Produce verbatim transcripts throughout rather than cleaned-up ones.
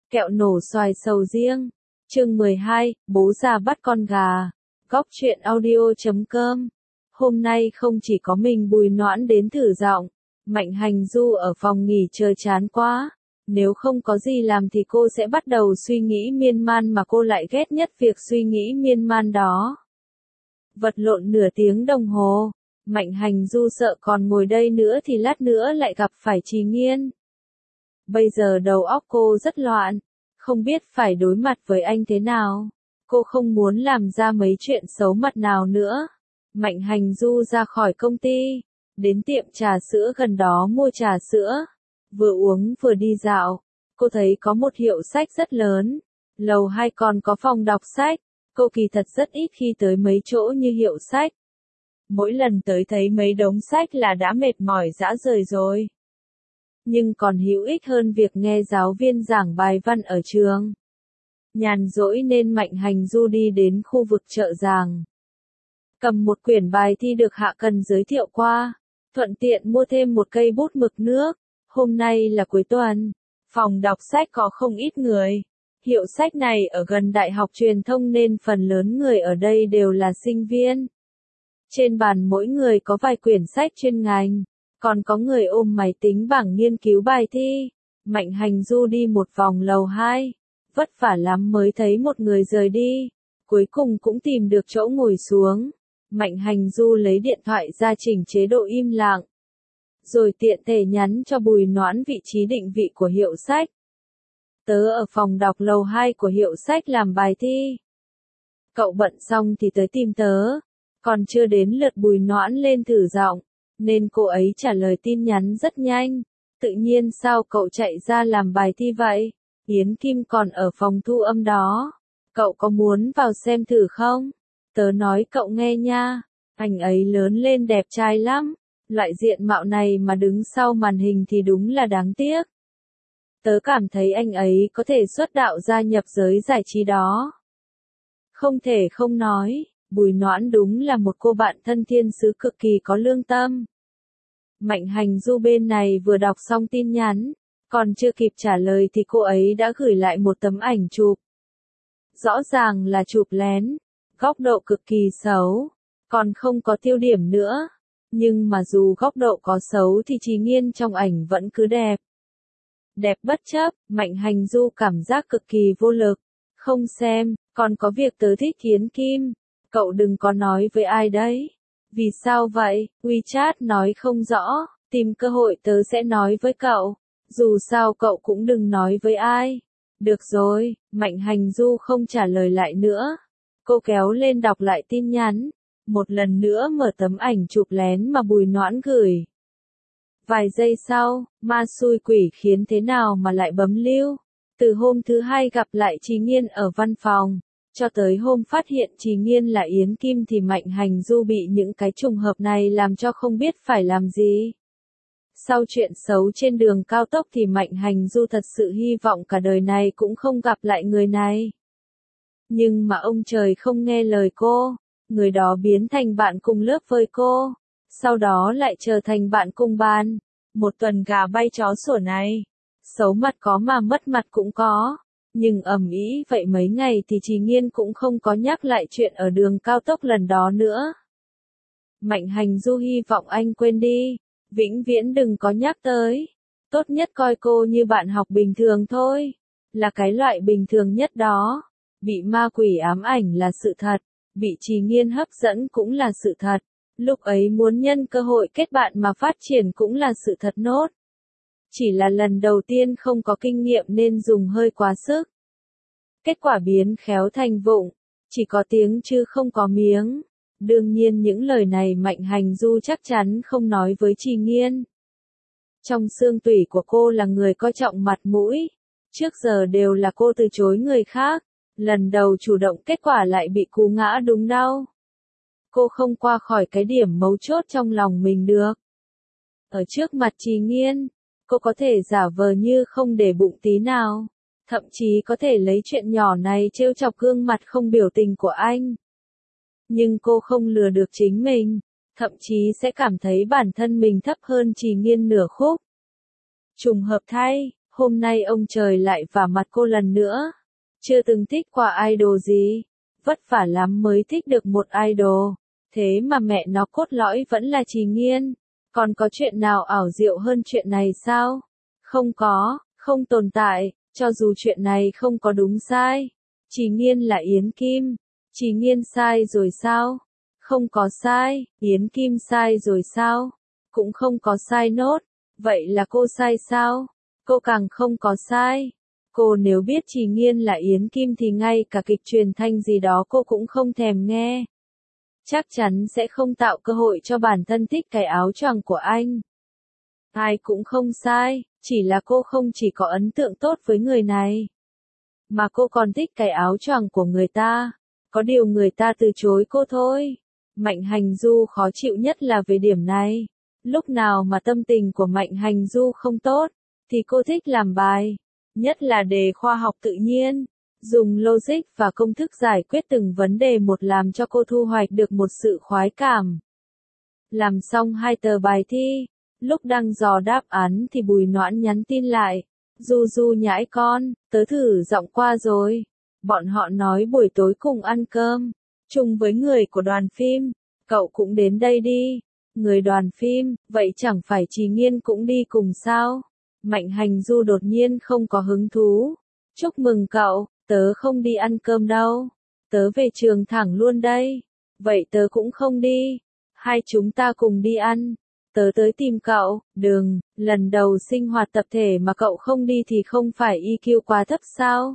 Kẹo nổ xoài sầu riêng. Chương mười hai, bố già bắt con gà. Góc truyện audio chấm com. Hôm nay không chỉ có mình Bùi Noãn đến thử giọng, Mạnh Hành Du ở phòng nghỉ chờ chán quá. Nếu không có gì làm thì cô sẽ bắt đầu suy nghĩ miên man mà cô lại ghét nhất việc suy nghĩ miên man đó. Vật lộn nửa tiếng đồng hồ, Mạnh Hành Du sợ còn ngồi đây nữa thì lát nữa lại gặp phải Trì Nghiên. Bây giờ đầu óc cô rất loạn, không biết phải đối mặt với anh thế nào. Cô không muốn làm ra mấy chuyện xấu mặt nào nữa. Mạnh Hành Du ra khỏi công ty, đến tiệm trà sữa gần đó mua trà sữa. Vừa uống vừa đi dạo, cô thấy có một hiệu sách rất lớn. Lầu hai còn có phòng đọc sách. Cô kỳ thật rất ít khi tới mấy chỗ như hiệu sách. Mỗi lần tới thấy mấy đống sách là đã mệt mỏi rã rời rồi. Nhưng còn hữu ích hơn việc nghe giáo viên giảng bài văn ở trường. Nhàn rỗi nên Mạnh Hành Du đi đến khu vực chợ Giàng. Cầm một quyển bài thi được Hạ Cần giới thiệu qua, thuận tiện mua thêm một cây bút mực nước. Hôm nay là cuối tuần, phòng đọc sách có không ít người. Hiệu sách này ở gần Đại học Truyền thông nên phần lớn người ở đây đều là sinh viên. Trên bàn mỗi người có vài quyển sách chuyên ngành, còn có người ôm máy tính bảng nghiên cứu bài thi. Mạnh Hành Du đi một vòng lầu hai, vất vả lắm mới thấy một người rời đi, cuối cùng cũng tìm được chỗ ngồi xuống. Mạnh Hành Du lấy điện thoại ra chỉnh chế độ im lặng, rồi tiện thể nhắn cho Bùi Noãn vị trí định vị của hiệu sách. Tớ ở phòng đọc lầu hai của hiệu sách làm bài thi. Cậu bận xong thì tới tìm tớ. Còn chưa đến lượt Bùi Noãn lên thử giọng, nên cô ấy trả lời tin nhắn rất nhanh. Tự nhiên sao cậu chạy ra làm bài thi vậy? Yến Kim còn ở phòng thu âm đó. Cậu có muốn vào xem thử không? Tớ nói cậu nghe nha. Anh ấy lớn lên đẹp trai lắm. Loại diện mạo này mà đứng sau màn hình thì đúng là đáng tiếc. Tớ cảm thấy anh ấy có thể xuất đạo gia nhập giới giải trí đó. Không thể không nói, Bùi Noãn đúng là một cô bạn thân thiên sứ cực kỳ có lương tâm. Mạnh Hành Du bên này vừa đọc xong tin nhắn, còn chưa kịp trả lời thì cô ấy đã gửi lại một tấm ảnh chụp. Rõ ràng là chụp lén, góc độ cực kỳ xấu, còn không có tiêu điểm nữa. Nhưng mà dù góc độ có xấu thì Trì Nghiên trong ảnh vẫn cứ đẹp. Đẹp bất chấp, Mạnh Hành Du cảm giác cực kỳ vô lực. Không xem, còn có việc tớ thích Yến Kim. Cậu đừng có nói với ai đấy. Vì sao vậy? WeChat nói không rõ, tìm cơ hội tớ sẽ nói với cậu. Dù sao cậu cũng đừng nói với ai. Được rồi, Mạnh Hành Du không trả lời lại nữa. Cô kéo lên đọc lại tin nhắn. Một lần nữa mở tấm ảnh chụp lén mà Bùi Noãn gửi. Vài giây sau, ma xui quỷ khiến thế nào mà lại bấm lưu. Từ hôm thứ hai gặp lại Trì Nghiên ở văn phòng, cho tới hôm phát hiện Trì Nghiên là Yến Kim thì Mạnh Hành Du bị những cái trùng hợp này làm cho không biết phải làm gì. Sau chuyện xấu trên đường cao tốc thì Mạnh Hành Du thật sự hy vọng cả đời này cũng không gặp lại người này. Nhưng mà ông trời không nghe lời cô, người đó biến thành bạn cùng lớp với cô. Sau đó lại trở thành bạn cùng bàn. Một tuần gà bay chó sủa này. Xấu mặt có mà mất mặt cũng có. Nhưng ầm ĩ vậy mấy ngày thì Trì Nghiên cũng không có nhắc lại chuyện ở đường cao tốc lần đó nữa. Mạnh Hành Du hy vọng anh quên đi. Vĩnh viễn đừng có nhắc tới. Tốt nhất coi cô như bạn học bình thường thôi. Là cái loại bình thường nhất đó. Bị ma quỷ ám ảnh là sự thật. Bị Trì Nghiên hấp dẫn cũng là sự thật. Lúc ấy muốn nhân cơ hội kết bạn mà phát triển cũng là sự thật nốt. Chỉ là lần đầu tiên không có kinh nghiệm nên dùng hơi quá sức. Kết quả biến khéo thành vụng, chỉ có tiếng chứ không có miếng. Đương nhiên những lời này Mạnh Hành Du chắc chắn không nói với Trì Nghiên. Trong xương tủy của cô là người coi trọng mặt mũi. Trước giờ đều là cô từ chối người khác. Lần đầu chủ động kết quả lại bị cú ngã đúng đau. Cô không qua khỏi cái điểm mấu chốt trong lòng mình được. Ở trước mặt Trì Nghiên, cô có thể giả vờ như không để bụng tí nào. Thậm chí có thể lấy chuyện nhỏ này trêu chọc gương mặt không biểu tình của anh. Nhưng cô không lừa được chính mình. Thậm chí sẽ cảm thấy bản thân mình thấp hơn Trì Nghiên nửa khúc. Trùng hợp thay, Hôm nay ông trời lại vả mặt cô lần nữa. Chưa từng thích qua idol gì. Vất vả lắm mới thích được một idol. Thế mà mẹ nó cốt lõi vẫn là Trì Nghiên. Còn có chuyện nào ảo diệu hơn chuyện này sao? Không có, không tồn tại, cho dù chuyện này không có đúng sai. Trì Nghiên là Yến Kim. Trì Nghiên sai rồi sao? Không có sai. Yến Kim sai rồi sao? Cũng không có sai nốt. Vậy là cô sai sao? Cô càng không có sai. Cô nếu biết Trì Nghiên là Yến Kim thì ngay cả kịch truyền thanh gì đó cô cũng không thèm nghe. Chắc chắn sẽ không tạo cơ hội cho bản thân thích cái áo choàng của anh. Ai cũng không sai, chỉ là cô không chỉ có ấn tượng tốt với người này, mà cô còn thích cái áo choàng của người ta. Có điều người ta từ chối cô thôi. Mạnh Hành Du khó chịu nhất là về điểm này. Lúc nào mà tâm tình của Mạnh Hành Du không tốt, thì cô thích làm bài. Nhất là đề khoa học tự nhiên. Dùng logic và công thức giải quyết từng vấn đề một làm cho cô thu hoạch được một sự khoái cảm. Làm xong hai tờ bài thi, lúc đang dò đáp án thì Bùi Noãn nhắn tin lại. Du Du nhãi con, tớ thử giọng qua rồi. Bọn họ nói buổi tối cùng ăn cơm, chung với người của đoàn phim. Cậu cũng đến đây đi. Người đoàn phim, vậy chẳng phải Trì Nghiên cũng đi cùng sao? Mạnh Hành Du đột nhiên không có hứng thú. Chúc mừng cậu, tớ không đi ăn cơm đâu. Tớ về trường thẳng luôn đây. Vậy tớ cũng không đi. Hai chúng ta cùng đi ăn. Tớ tới tìm cậu. Đừng, lần đầu sinh hoạt tập thể mà cậu không đi thì không phải i kiu quá thấp sao?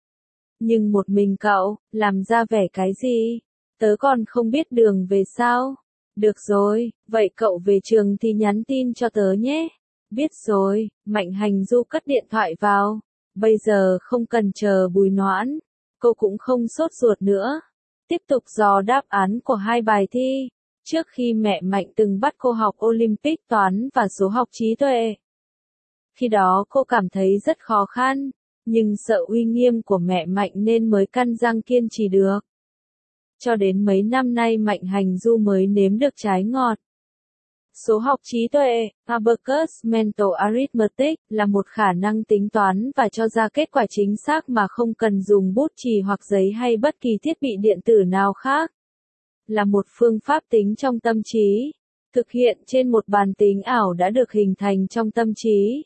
Nhưng một mình cậu, làm ra vẻ cái gì? Tớ còn không biết đường về sao? Được rồi, vậy cậu về trường thì nhắn tin cho tớ nhé. Biết rồi. Mạnh Hành Du cất điện thoại vào. Bây giờ không cần chờ Bùi Noãn. Cô cũng không sốt ruột nữa. Tiếp tục dò đáp án của hai bài thi. Trước khi mẹ Mạnh từng bắt cô học Olympic toán và số học trí tuệ. Khi đó cô cảm thấy rất khó khăn. Nhưng sợ uy nghiêm của mẹ Mạnh nên mới căn răng kiên trì được. Cho đến mấy năm nay Mạnh Hành Du mới nếm được trái ngọt. Số học trí tuệ, Abacus Mental Arithmetic, là một khả năng tính toán và cho ra kết quả chính xác mà không cần dùng bút chì hoặc giấy hay bất kỳ thiết bị điện tử nào khác. Là một phương pháp tính trong tâm trí, thực hiện trên một bàn tính ảo đã được hình thành trong tâm trí.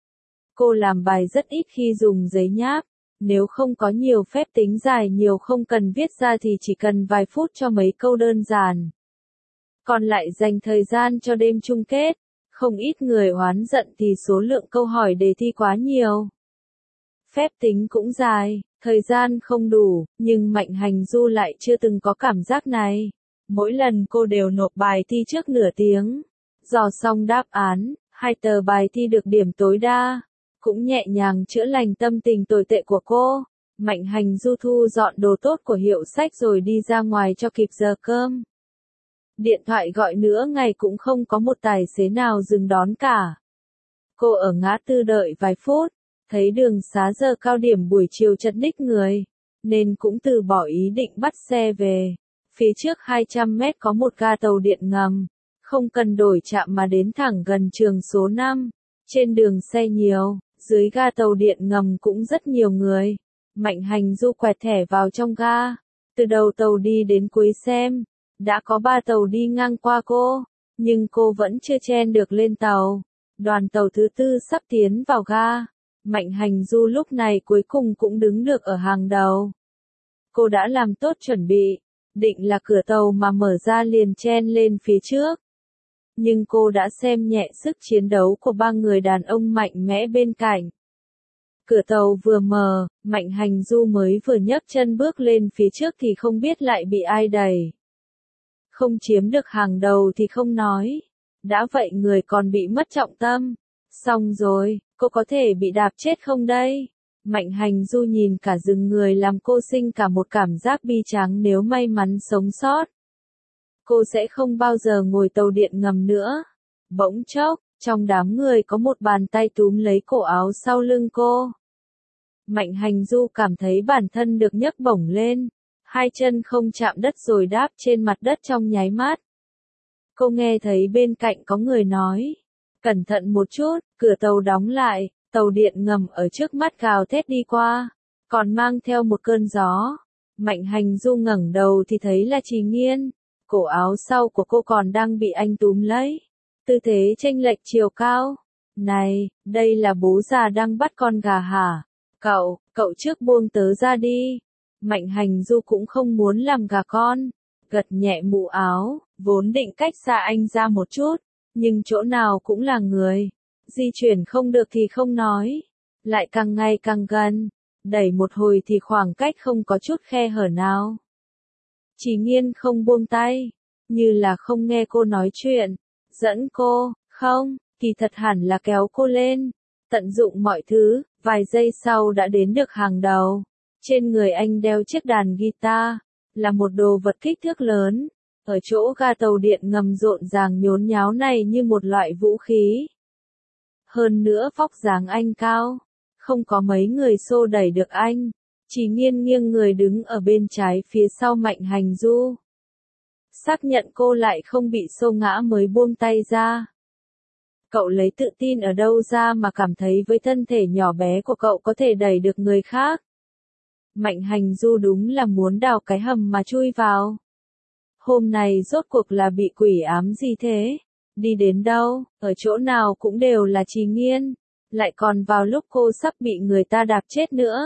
Cô làm bài rất ít khi dùng giấy nháp. Nếu không có nhiều phép tính dài nhiều không cần viết ra thì chỉ cần vài phút cho mấy câu đơn giản. Còn lại dành thời gian cho đêm chung kết. Không ít người oán giận thì số lượng câu hỏi đề thi quá nhiều. Phép tính cũng dài, thời gian không đủ, nhưng Mạnh Hành Du lại chưa từng có cảm giác này. Mỗi lần cô đều nộp bài thi trước nửa tiếng. Dò xong đáp án, hai tờ bài thi được điểm tối đa. Cũng nhẹ nhàng chữa lành tâm tình tồi tệ của cô. Mạnh Hành Du thu dọn đồ tốt của hiệu sách rồi đi ra ngoài cho kịp giờ cơm. Điện thoại gọi nữa ngày cũng không có một tài xế nào dừng đón cả. Cô ở ngã tư đợi vài phút, thấy đường xá giờ cao điểm buổi chiều chật ních người, nên cũng từ bỏ ý định bắt xe về. Phía trước hai trăm mét có một ga tàu điện ngầm, không cần đổi trạm mà đến thẳng gần trường số năm. Trên đường xe nhiều, dưới ga tàu điện ngầm cũng rất nhiều người. Mạnh Hành Du quẹt thẻ vào trong ga, từ đầu tàu đi đến cuối xem. Đã có ba tàu đi ngang qua cô, nhưng cô vẫn chưa chen được lên tàu. Đoàn tàu thứ tư sắp tiến vào ga. Mạnh Hành Du lúc này cuối cùng cũng đứng được ở hàng đầu. Cô đã làm tốt chuẩn bị, định là cửa tàu mà mở ra liền chen lên phía trước. Nhưng cô đã xem nhẹ sức chiến đấu của ba người đàn ông mạnh mẽ bên cạnh. Cửa tàu vừa mở, Mạnh Hành Du mới vừa nhấc chân bước lên phía trước thì không biết lại bị ai đẩy. Không chiếm được hàng đầu thì không nói. Đã vậy người còn bị mất trọng tâm. Xong rồi, cô có thể bị đạp chết không đây? Mạnh Hành Du nhìn cả rừng người làm cô sinh cả một cảm giác bi tráng nếu may mắn sống sót. Cô sẽ không bao giờ ngồi tàu điện ngầm nữa. Bỗng chốc, trong đám người có một bàn tay túm lấy cổ áo sau lưng cô. Mạnh Hành Du cảm thấy bản thân được nhấc bổng lên. Hai chân không chạm đất rồi đáp trên mặt đất trong nháy mắt. Cô nghe thấy bên cạnh có người nói. Cẩn thận một chút, cửa tàu đóng lại, Tàu điện ngầm ở trước mắt gào thét đi qua, còn mang theo một cơn gió. Mạnh Hành Du ngẩng đầu thì thấy là Trì Nghiên, cổ áo sau của cô còn đang bị anh túm lấy, tư thế chênh lệch chiều cao. Này, đây là bố già đang bắt con gà hả? Cậu, cậu trước buông tớ ra đi. Mạnh Hành Du cũng không muốn làm gà con, gật nhẹ mũ áo, vốn định cách xa anh ra một chút, nhưng chỗ nào cũng là người, di chuyển không được thì không nói, lại càng ngày càng gần, đẩy một hồi thì khoảng cách không có chút khe hở nào. Trì Nghiên không buông tay, như là không nghe cô nói chuyện, dẫn cô, không, kỳ thật hẳn là kéo cô lên, tận dụng mọi thứ, vài giây sau đã đến được hàng đầu. Trên người anh đeo chiếc đàn guitar, là một đồ vật kích thước lớn, ở chỗ ga tàu điện ngầm rộn ràng nhốn nháo này như một loại vũ khí. Hơn nữa vóc dáng anh cao, không có mấy người xô đẩy được anh. Trì Nghiên nghiêng người đứng ở bên trái phía sau Mạnh Hành Du. Xác nhận cô lại không bị xô ngã mới buông tay ra. Cậu lấy tự tin ở đâu ra mà cảm thấy với thân thể nhỏ bé của cậu có thể đẩy được người khác? Mạnh Hành Du đúng là muốn đào cái hầm mà chui vào. Hôm nay rốt cuộc là bị quỷ ám gì thế? Đi đến đâu, ở chỗ nào cũng đều là Trì Nghiên, lại còn vào lúc cô sắp bị người ta đạp chết nữa.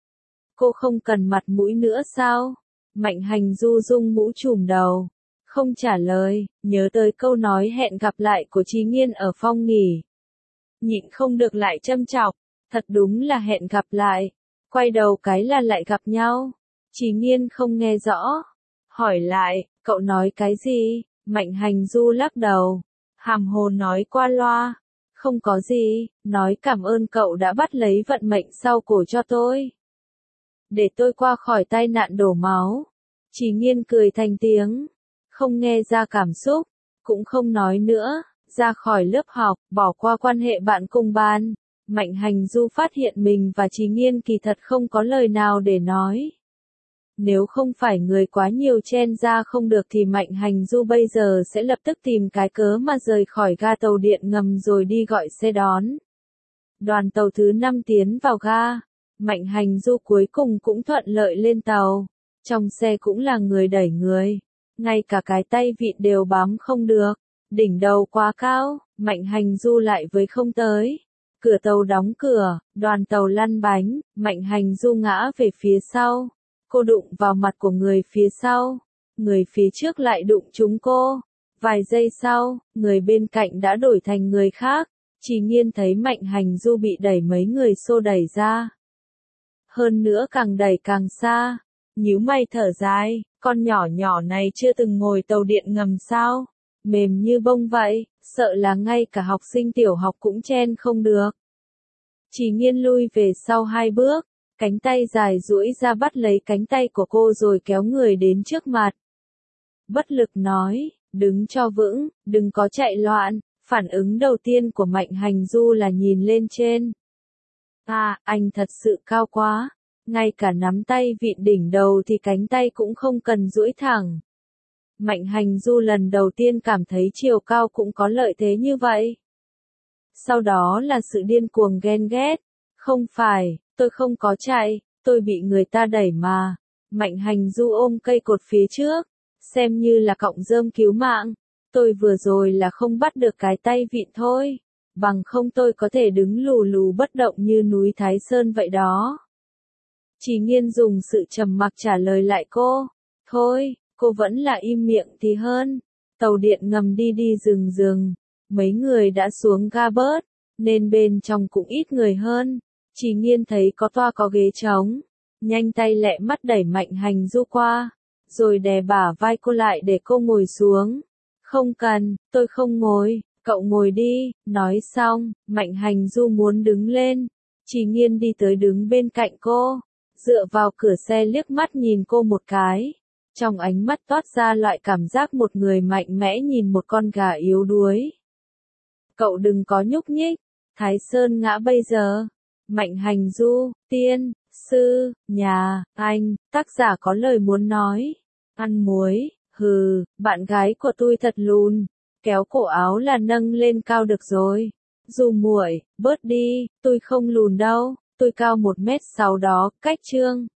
Cô không cần mặt mũi nữa sao? Mạnh Hành Du rung mũ trùm đầu, không trả lời, nhớ tới câu nói hẹn gặp lại của Trì Nghiên ở phòng nghỉ. Nhịn không được lại châm chọc, thật đúng là hẹn gặp lại. Quay đầu cái là lại gặp nhau. Trì Nghiên không nghe rõ, hỏi lại, cậu nói cái gì? Mạnh Hành Du lắc đầu, hàm hồ nói qua loa, không có gì, nói cảm ơn cậu đã bắt lấy vận mệnh sau cổ cho tôi, để tôi qua khỏi tai nạn đổ máu. Trì Nghiên cười thành tiếng, không nghe ra cảm xúc, cũng không nói nữa, ra khỏi lớp học, bỏ qua quan hệ bạn cùng ban. Mạnh Hành Du phát hiện mình và Trì Nghiên kỳ thật không có lời nào để nói. Nếu không phải người quá nhiều chen ra không được thì Mạnh Hành Du bây giờ sẽ lập tức tìm cái cớ mà rời khỏi ga tàu điện ngầm rồi đi gọi xe đón. Đoàn tàu thứ năm tiến vào ga, Mạnh Hành Du cuối cùng cũng thuận lợi lên tàu. Trong xe cũng là người đẩy người, ngay cả cái tay vịn đều bám không được, đỉnh đầu quá cao, Mạnh Hành Du lại với không tới. Cửa tàu đóng cửa, đoàn tàu lăn bánh, Mạnh Hành Du ngã về phía sau. Cô đụng vào mặt của người phía sau, người phía trước lại đụng trúng cô. Vài giây sau, người bên cạnh đã đổi thành người khác. Trì Nghiên thấy Mạnh Hành Du bị đẩy mấy người xô đẩy ra. Hơn nữa càng đẩy càng xa, nhíu mày thở dài, con nhỏ nhỏ này chưa từng ngồi tàu điện ngầm sao? Mềm như bông vậy, sợ là ngay cả học sinh tiểu học cũng chen không được. Trì Nghiên lui về sau hai bước, cánh tay dài duỗi ra bắt lấy cánh tay của cô rồi kéo người đến trước mặt. Bất lực nói, đứng cho vững, đừng có chạy loạn. Phản ứng đầu tiên của Mạnh Hành Du là nhìn lên trên. À, anh thật sự cao quá, ngay cả nắm tay vịn đỉnh đầu thì cánh tay cũng không cần duỗi thẳng. Mạnh Hành Du lần đầu tiên cảm thấy chiều cao cũng có lợi thế như vậy. Sau đó là sự điên cuồng ghen ghét. Không phải, tôi không có chạy, tôi bị người ta đẩy mà. Mạnh Hành Du ôm cây cột phía trước, xem như là cọng rơm cứu mạng. Tôi vừa rồi là không bắt được cái tay vịn thôi, bằng không tôi có thể đứng lù lù bất động như núi Thái Sơn vậy đó. Trì Nghiên dùng sự trầm mặc trả lời lại cô. Thôi, cô vẫn là im miệng thì hơn. Tàu điện ngầm đi đi rừng rừng, mấy người đã xuống ga bớt, nên bên trong cũng ít người hơn. Trì Nghiên thấy có toa có ghế trống, nhanh tay lẹ mắt đẩy Mạnh Hành Du qua, rồi đè bả vai cô lại để cô ngồi xuống. Không cần, tôi không ngồi, cậu ngồi đi. Nói xong, Mạnh Hành Du muốn đứng lên. Trì Nghiên đi tới đứng bên cạnh cô, dựa vào cửa xe liếc mắt nhìn cô một cái. Trong ánh mắt toát ra loại cảm giác một người mạnh mẽ nhìn một con gà yếu đuối. Cậu đừng có nhúc nhích, Thái Sơn ngã bây giờ. Mạnh Hành Du, tiên, sư, nhà, anh, tác giả có lời muốn nói. Ăn muối. Hừ, bạn gái của tôi thật lùn, kéo cổ áo là nâng lên cao được rồi. Dù muội, bớt đi, tôi không lùn đâu, tôi cao một mét sáu đó, cách chương.